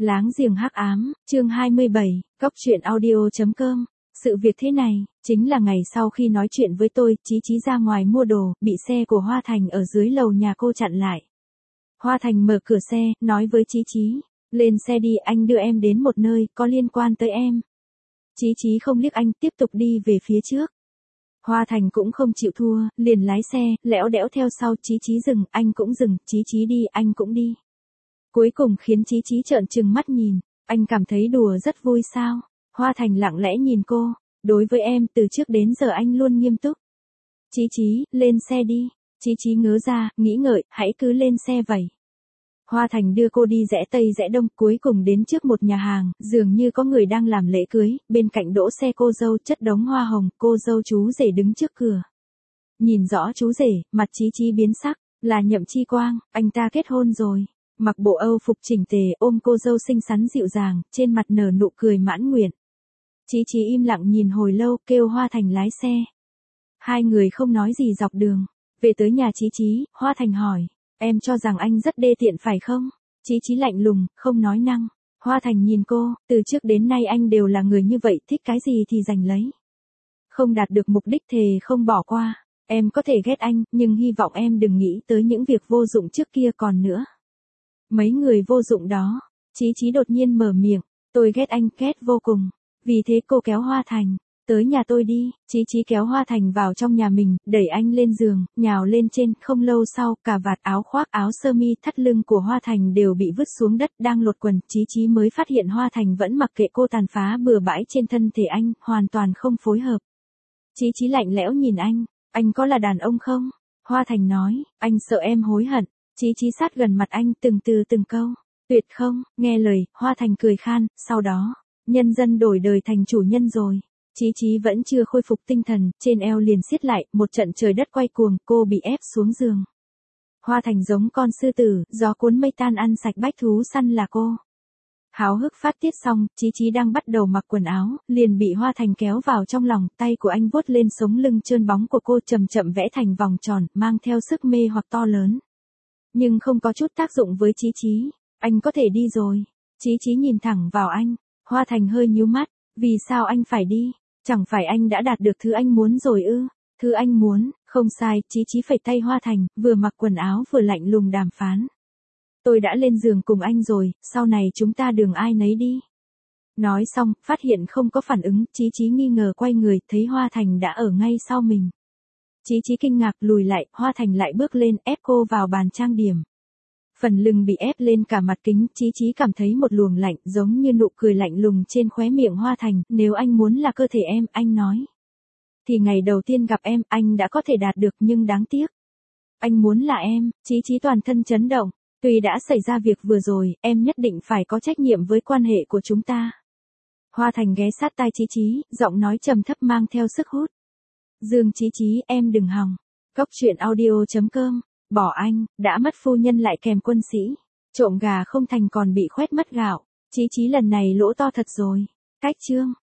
Láng giềng hắc ám, chương 27, Cóc truyện audio.com. Sự việc thế này, chính là ngày sau khi nói chuyện với tôi, Chí Chí ra ngoài mua đồ, bị xe của Hoa Thành ở dưới lầu nhà cô chặn lại. Hoa Thành mở cửa xe, nói với Chí Chí, lên xe đi, anh đưa em đến một nơi, có liên quan tới em. Chí Chí không liếc anh, tiếp tục đi về phía trước. Hoa Thành cũng không chịu thua, liền lái xe, lẽo đẽo theo sau. Chí Chí dừng, anh cũng dừng, Chí Chí đi, anh cũng đi. Cuối cùng khiến Chí Chí trợn trừng mắt nhìn, anh cảm thấy đùa rất vui sao? Hoa Thành lặng lẽ nhìn cô, đối với em từ trước đến giờ anh luôn nghiêm túc. Chí Chí, lên xe đi. Chí Chí ngớ ra, nghĩ ngợi, hãy cứ lên xe vậy. Hoa Thành đưa cô đi rẽ Tây rẽ Đông, cuối cùng đến trước một nhà hàng, dường như có người đang làm lễ cưới, bên cạnh đỗ xe cô dâu, chất đống hoa hồng, cô dâu chú rể đứng trước cửa. Nhìn rõ chú rể, mặt Chí Chí biến sắc, là Nhậm Chi Quang, anh ta kết hôn rồi. Mặc bộ Âu phục chỉnh tề, ôm cô dâu xinh xắn dịu dàng, trên mặt nở nụ cười mãn nguyện. Chí Chí im lặng nhìn hồi lâu, kêu Hoa Thành lái xe. Hai người không nói gì dọc đường. Về tới nhà Chí Chí, Hoa Thành hỏi, em cho rằng anh rất đê tiện phải không? Chí Chí lạnh lùng, không nói năng. Hoa Thành nhìn cô, từ trước đến nay anh đều là người như vậy, thích cái gì thì giành lấy. Không đạt được mục đích thề không bỏ qua. Em có thể ghét anh, nhưng hy vọng em đừng nghĩ tới những việc vô dụng trước kia còn nữa. Mấy người vô dụng đó. Chí Chí đột nhiên mở miệng, tôi ghét anh, ghét vô cùng. Vì thế cô kéo Hoa Thành, tới nhà tôi đi. Chí Chí kéo Hoa Thành vào trong nhà mình, đẩy anh lên giường, nhào lên trên. Không lâu sau, cà vạt, áo khoác, áo sơ mi, thắt lưng của Hoa Thành đều bị vứt xuống đất. Đang lột quần, Chí Chí mới phát hiện Hoa Thành vẫn mặc kệ cô tàn phá bừa bãi trên thân thể anh, hoàn toàn không phối hợp. Chí Chí lạnh lẽo nhìn anh có là đàn ông không? Hoa Thành nói, anh sợ em hối hận. Chí Chí sát gần mặt anh, từng từ từng câu. Tuyệt không, nghe lời. Hoa Thành cười khan, sau đó, nhân dân đổi đời thành chủ nhân rồi. Chí Chí vẫn chưa khôi phục tinh thần, trên eo liền siết lại, một trận trời đất quay cuồng, cô bị ép xuống giường. Hoa Thành giống con sư tử, gió cuốn mây tan ăn sạch bách thú săn là cô. Háo hức phát tiết xong, Chí Chí đang bắt đầu mặc quần áo, liền bị Hoa Thành kéo vào trong lòng, tay của anh vuốt lên sống lưng trơn bóng của cô, chậm chậm vẽ thành vòng tròn, mang theo sức mê hoặc to lớn. Nhưng không có chút tác dụng với Chí Chí. Anh có thể đi rồi. Chí Chí nhìn thẳng vào anh. Hoa Thành hơi nhíu mắt. Vì sao anh phải đi? Chẳng phải anh đã đạt được thứ anh muốn rồi ư? Thứ anh muốn, không sai. Chí Chí phẩy tay Hoa Thành, vừa mặc quần áo vừa lạnh lùng đàm phán. Tôi đã lên giường cùng anh rồi, sau này chúng ta đường ai nấy đi. Nói xong, phát hiện không có phản ứng, Chí Chí nghi ngờ quay người, thấy Hoa Thành đã ở ngay sau mình. Chí Chí kinh ngạc lùi lại, Hoa Thành lại bước lên, ép cô vào bàn trang điểm. Phần lưng bị ép lên cả mặt kính, Chí Chí cảm thấy một luồng lạnh, giống như nụ cười lạnh lùng trên khóe miệng Hoa Thành, nếu anh muốn là cơ thể em, anh nói. Thì ngày đầu tiên gặp em, anh đã có thể đạt được, nhưng đáng tiếc. Anh muốn là em. Chí Chí toàn thân chấn động, tuy đã xảy ra việc vừa rồi, em nhất định phải có trách nhiệm với quan hệ của chúng ta. Hoa Thành ghé sát tai Chí Chí, giọng nói trầm thấp mang theo sức hút. Dương Chí Chí, em đừng hòng. Cóc truyện audio.com. Bỏ anh, đã mất phu nhân lại kèm quân sĩ. Trộm gà không thành còn bị khoét mất gạo. Chí Chí lần này lỗ to thật rồi. Cách chương.